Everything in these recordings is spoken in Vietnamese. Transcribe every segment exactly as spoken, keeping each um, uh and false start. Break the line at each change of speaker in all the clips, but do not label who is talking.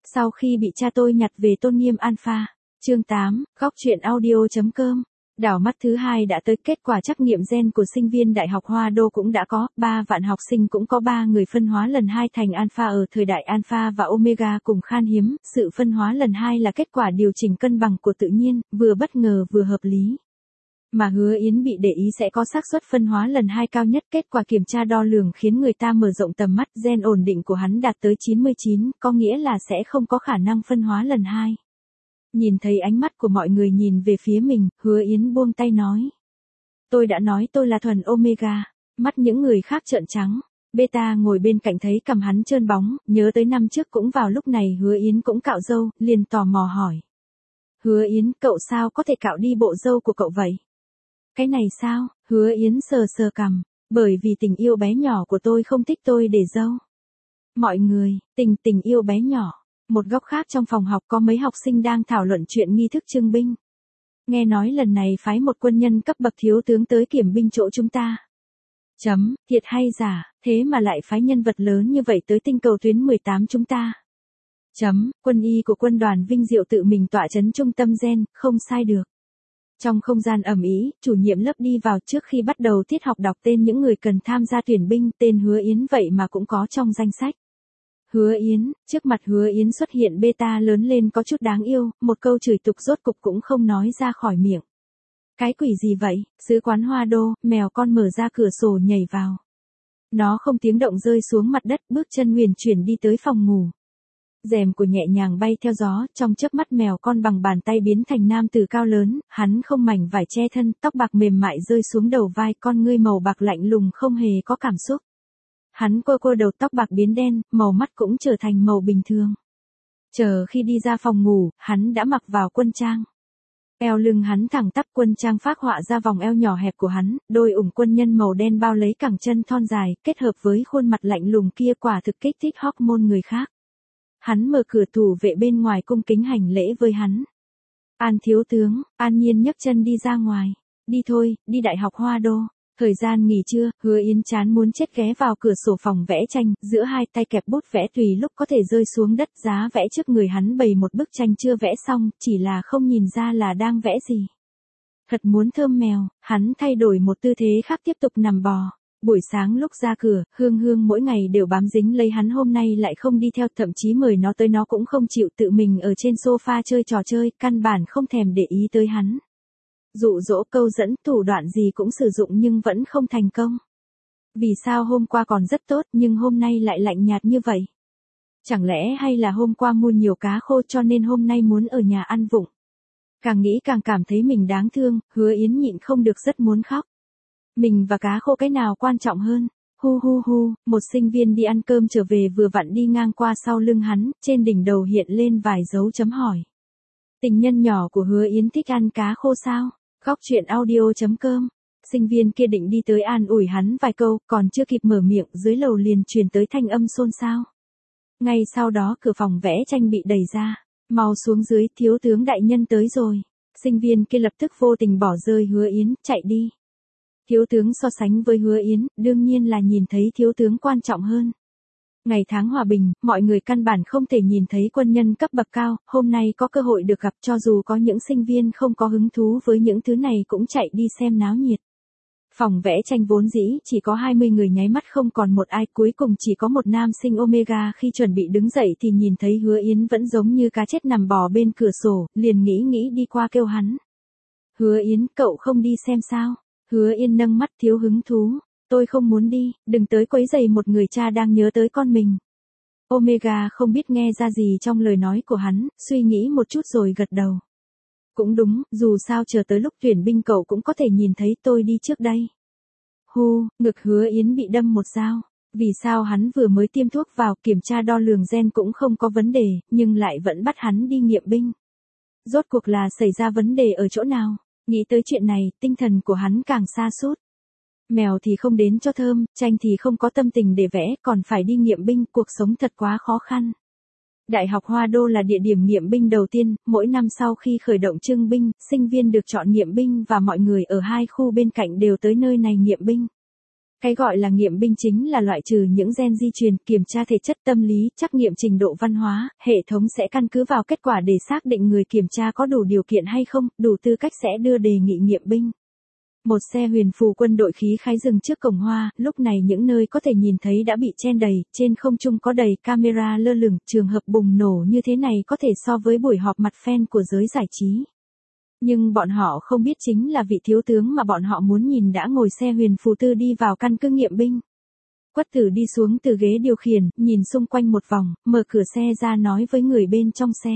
Sau khi bị cha tôi nhặt về tôn nghiêm alpha. Chương tám, góc truyện audio.com. Đảo mắt thứ hai đã tới, kết quả trắc nghiệm gen của sinh viên Đại học Hoa Đô cũng đã có, ba vạn học sinh cũng có ba người phân hóa lần hai thành alpha ở thời đại alpha và omega cùng khan hiếm, sự phân hóa lần hai là kết quả điều chỉnh cân bằng của tự nhiên, vừa bất ngờ vừa hợp lý. Mà Hứa Yến bị để ý sẽ có xác suất phân hóa lần hai cao nhất, kết quả kiểm tra đo lường khiến người ta mở rộng tầm mắt, gen ổn định của hắn đạt tới chín mươi chín, có nghĩa là sẽ không có khả năng phân hóa lần hai. Nhìn thấy ánh mắt của mọi người nhìn về phía mình, Hứa Yến buông tay nói. Tôi đã nói tôi là thuần omega, mắt những người khác trợn trắng. Beta ngồi bên cạnh thấy cằm hắn trơn bóng, nhớ tới năm trước cũng vào lúc này Hứa Yến cũng cạo râu, liền tò mò hỏi. Hứa Yến, cậu sao có thể cạo đi bộ râu của cậu vậy? Cái này sao? Hứa Yến sờ sờ cằm, bởi vì tình yêu bé nhỏ của tôi không thích tôi để râu. Mọi người, tình tình yêu bé nhỏ. Một góc khác trong phòng học có mấy học sinh đang thảo luận chuyện nghi thức trưng binh. Nghe nói lần này phái một quân nhân cấp bậc thiếu tướng tới kiểm binh chỗ chúng ta. Chấm, thiệt hay giả, thế mà lại phái nhân vật lớn như vậy tới tinh cầu tuyến mười tám chúng ta. Chấm, quân y của quân đoàn vinh diệu tự mình tọa chấn trung tâm gen, không sai được. Trong không gian ầm ĩ, chủ nhiệm lớp đi vào trước khi bắt đầu tiết học đọc tên những người cần tham gia tuyển binh, tên Hứa Yến vậy mà cũng có trong danh sách. Hứa Yến, trước mặt Hứa Yến xuất hiện beta lớn lên có chút đáng yêu, một câu chửi tục rốt cục cũng không nói ra khỏi miệng. Cái quỷ gì vậy, sứ quán Hoa Đô, mèo con mở ra cửa sổ nhảy vào. Nó không tiếng động rơi xuống mặt đất, bước chân huyền chuyển đi tới phòng ngủ. Rèm của nhẹ nhàng bay theo gió, trong chớp mắt mèo con bằng bàn tay biến thành nam tử cao lớn, hắn không mảnh vải che thân, tóc bạc mềm mại rơi xuống đầu vai, con ngươi màu bạc lạnh lùng không hề có cảm xúc. Hắn quơ quơ đầu, tóc bạc biến đen, màu mắt cũng trở thành màu bình thường. Chờ khi đi ra phòng ngủ, hắn đã mặc vào quân trang. Eo lưng hắn thẳng tắp, quân trang phác họa ra vòng eo nhỏ hẹp của hắn, đôi ủng quân nhân màu đen bao lấy cẳng chân thon dài, kết hợp với khuôn mặt lạnh lùng kia quả thực kích thích hormone người khác. Hắn mở cửa tủ vệ bên ngoài cung kính hành lễ với hắn. An thiếu tướng, An Nhiên nhấc chân đi ra ngoài. Đi thôi, đi Đại học Hoa Đô. Thời gian nghỉ trưa, Hứa Yến chán muốn chết ghé vào cửa sổ phòng vẽ tranh, giữa hai tay kẹp bút vẽ tùy lúc có thể rơi xuống đất, giá vẽ trước người hắn bày một bức tranh chưa vẽ xong, chỉ là không nhìn ra là đang vẽ gì. Thật muốn thơm mèo, hắn thay đổi một tư thế khác tiếp tục nằm bò. Buổi sáng lúc ra cửa, Hương Hương mỗi ngày đều bám dính lấy hắn, hôm nay lại không đi theo, thậm chí mời nó tới nó cũng không chịu, tự mình ở trên sofa chơi trò chơi, căn bản không thèm để ý tới hắn. Dụ dỗ, câu dẫn, thủ đoạn gì cũng sử dụng nhưng vẫn không thành công. Vì sao hôm qua còn rất tốt nhưng hôm nay lại lạnh nhạt như vậy? Chẳng lẽ hay là hôm qua mua nhiều cá khô cho nên hôm nay muốn ở nhà ăn vụng? Càng nghĩ càng cảm thấy mình đáng thương, Hứa Yến nhịn không được rất muốn khóc. Mình và cá khô cái nào quan trọng hơn? Hu hu hu, một sinh viên đi ăn cơm trở về vừa vặn đi ngang qua sau lưng hắn, trên đỉnh đầu hiện lên vài dấu chấm hỏi. Tình nhân nhỏ của Hứa Yến thích ăn cá khô sao? Góc truyện audio.com. Sinh viên kia định đi tới an ủi hắn vài câu, còn chưa kịp mở miệng, dưới lầu liền truyền tới thanh âm xôn xao. Ngay sau đó cửa phòng vẽ tranh bị đẩy ra. Mau xuống dưới, thiếu tướng đại nhân tới rồi. Sinh viên kia lập tức vô tình bỏ rơi Hứa Yến, chạy đi. Thiếu tướng so sánh với Hứa Yến, đương nhiên là nhìn thấy thiếu tướng quan trọng hơn. Ngày tháng hòa bình, mọi người căn bản không thể nhìn thấy quân nhân cấp bậc cao, hôm nay có cơ hội được gặp, cho dù có những sinh viên không có hứng thú với những thứ này cũng chạy đi xem náo nhiệt. Phòng vẽ tranh vốn dĩ chỉ có hai mươi người, nháy mắt không còn một ai, cuối cùng chỉ có một nam sinh omega khi chuẩn bị đứng dậy thì nhìn thấy Hứa Yến vẫn giống như cá chết nằm bò bên cửa sổ, liền nghĩ nghĩ đi qua kêu hắn. Hứa Yến, cậu không đi xem sao? Hứa Yên nâng mắt thiếu hứng thú. Tôi không muốn đi, đừng tới quấy rầy một người cha đang nhớ tới con mình. Omega không biết nghe ra gì trong lời nói của hắn, suy nghĩ một chút rồi gật đầu. Cũng đúng, dù sao chờ tới lúc tuyển binh cậu cũng có thể nhìn thấy, tôi đi trước đây. Hu, ngực Hứa Yến bị đâm một dao. Vì sao hắn vừa mới tiêm thuốc vào, kiểm tra đo lường gen cũng không có vấn đề, nhưng lại vẫn bắt hắn đi nghiệm binh. Rốt cuộc là xảy ra vấn đề ở chỗ nào? Nghĩ tới chuyện này, tinh thần của hắn càng sa sút. Mèo thì không đến cho thơm, tranh thì không có tâm tình để vẽ, còn phải đi nghiệm binh, cuộc sống thật quá khó khăn. Đại học Hoa Đô là địa điểm nghiệm binh đầu tiên, mỗi năm sau khi khởi động trưng binh, sinh viên được chọn nghiệm binh và mọi người ở hai khu bên cạnh đều tới nơi này nghiệm binh. Cái gọi là nghiệm binh chính là loại trừ những gen di truyền, kiểm tra thể chất, tâm lý, trắc nghiệm trình độ văn hóa, hệ thống sẽ căn cứ vào kết quả để xác định người kiểm tra có đủ điều kiện hay không, đủ tư cách sẽ đưa đề nghị nghiệm binh. Một xe huyền phù quân đội khí khái dừng trước cổng hoa, lúc này những nơi có thể nhìn thấy đã bị chen đầy, trên không trung có đầy camera lơ lửng, trường hợp bùng nổ như thế này có thể so với buổi họp mặt fan của giới giải trí. Nhưng bọn họ không biết chính là vị thiếu tướng mà bọn họ muốn nhìn đã ngồi xe huyền phù tư đi vào căn cứ nghiệm binh. Quất Tử đi xuống từ ghế điều khiển, nhìn xung quanh một vòng, mở cửa xe ra nói với người bên trong xe.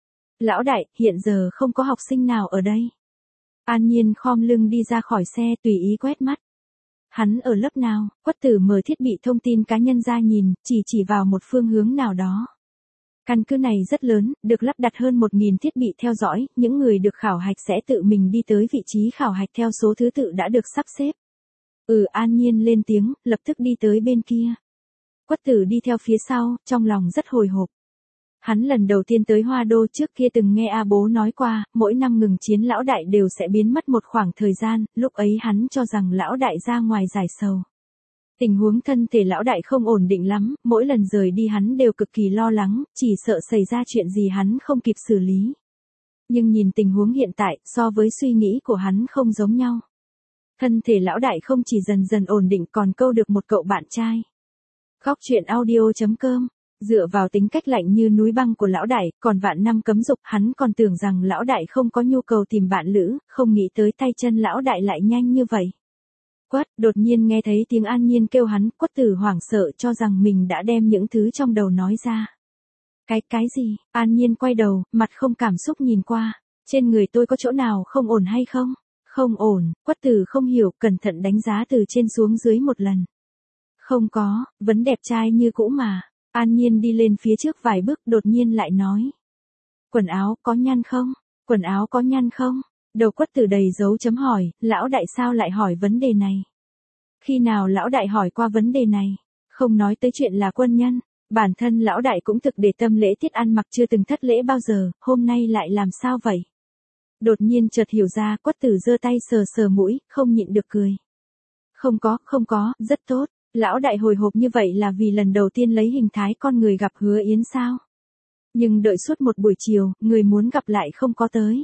Lão đại, hiện giờ không có học sinh nào ở đây. An Nhiên khom lưng đi ra khỏi xe tùy ý quét mắt. Hắn ở lớp nào? Quất Tử mở thiết bị thông tin cá nhân ra nhìn, chỉ chỉ vào một phương hướng nào đó. Căn cứ này rất lớn, được lắp đặt hơn một nghìn thiết bị theo dõi, những người được khảo hạch sẽ tự mình đi tới vị trí khảo hạch theo số thứ tự đã được sắp xếp. Ừ, An Nhiên lên tiếng, lập tức đi tới bên kia. Quất Tử đi theo phía sau, trong lòng rất hồi hộp. Hắn lần đầu tiên tới Hoa Đô, trước kia từng nghe A Bố nói qua, mỗi năm ngừng chiến lão đại đều sẽ biến mất một khoảng thời gian, lúc ấy hắn cho rằng lão đại ra ngoài giải sầu. Tình huống thân thể lão đại không ổn định lắm, mỗi lần rời đi hắn đều cực kỳ lo lắng, chỉ sợ xảy ra chuyện gì hắn không kịp xử lý. Nhưng nhìn tình huống hiện tại, so với suy nghĩ của hắn không giống nhau. Thân thể lão đại không chỉ dần dần ổn định còn câu được một cậu bạn trai. Góc truyện audio chấm com. Dựa vào tính cách lạnh như núi băng của lão đại, còn vạn năm cấm dục, hắn còn tưởng rằng lão đại không có nhu cầu tìm bạn lữ, không nghĩ tới tay chân lão đại lại nhanh như vậy. Quất, đột nhiên nghe thấy tiếng An Nhiên kêu hắn, Quất Tử hoảng sợ cho rằng mình đã đem những thứ trong đầu nói ra. Cái, cái gì? An Nhiên quay đầu, mặt không cảm xúc nhìn qua, trên người tôi có chỗ nào không ổn hay không? Không ổn, Quất Tử không hiểu, cẩn thận đánh giá từ trên xuống dưới một lần. Không có, vẫn đẹp trai như cũ mà. An Nhiên đi lên phía trước vài bước đột nhiên lại nói. Quần áo có nhăn không? Quần áo có nhăn không? Đầu Quất Tử đầy dấu chấm hỏi, lão đại sao lại hỏi vấn đề này? Khi nào lão đại hỏi qua vấn đề này? Không nói tới chuyện là quân nhân, bản thân lão đại cũng thực để tâm lễ tiết ăn mặc chưa từng thất lễ bao giờ, hôm nay lại làm sao vậy? Đột nhiên chợt hiểu ra, Quất Tử giơ tay sờ sờ mũi, không nhịn được cười. Không có, không có, rất tốt. Lão đại hồi hộp như vậy là vì lần đầu tiên lấy hình thái con người gặp Hứa Yến sao? Nhưng đợi suốt một buổi chiều, người muốn gặp lại không có tới.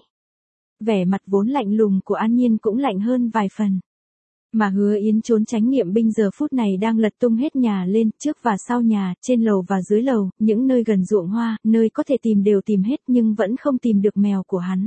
Vẻ mặt vốn lạnh lùng của An Nhiên cũng lạnh hơn vài phần. Mà Hứa Yến trốn tránh nghiệm binh giờ phút này đang lật tung hết nhà lên, trước và sau nhà, trên lầu và dưới lầu, những nơi gần ruộng hoa, nơi có thể tìm đều tìm hết nhưng vẫn không tìm được mèo của hắn.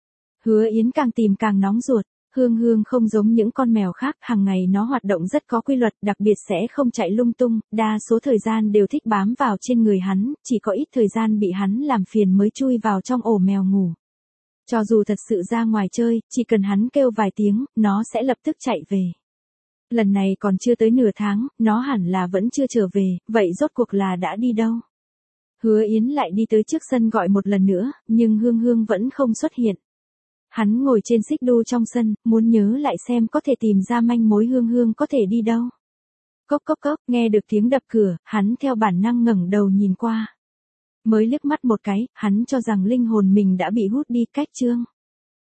Hứa Yến càng tìm càng nóng ruột. Hương Hương không giống những con mèo khác, hàng ngày nó hoạt động rất có quy luật, đặc biệt sẽ không chạy lung tung, đa số thời gian đều thích bám vào trên người hắn, chỉ có ít thời gian bị hắn làm phiền mới chui vào trong ổ mèo ngủ. Cho dù thật sự ra ngoài chơi, chỉ cần hắn kêu vài tiếng, nó sẽ lập tức chạy về. Lần này còn chưa tới nửa tháng, nó hẳn là vẫn chưa trở về, vậy rốt cuộc là đã đi đâu? Hứa Yến lại đi tới trước sân gọi một lần nữa, nhưng Hương Hương vẫn không xuất hiện. Hắn ngồi trên xích đu trong sân, muốn nhớ lại xem có thể tìm ra manh mối Hương Hương có thể đi đâu. Cốc cốc cốc, nghe được tiếng đập cửa, hắn theo bản năng ngẩng đầu nhìn qua. Mới liếc mắt một cái, hắn cho rằng linh hồn mình đã bị hút đi. Cách chương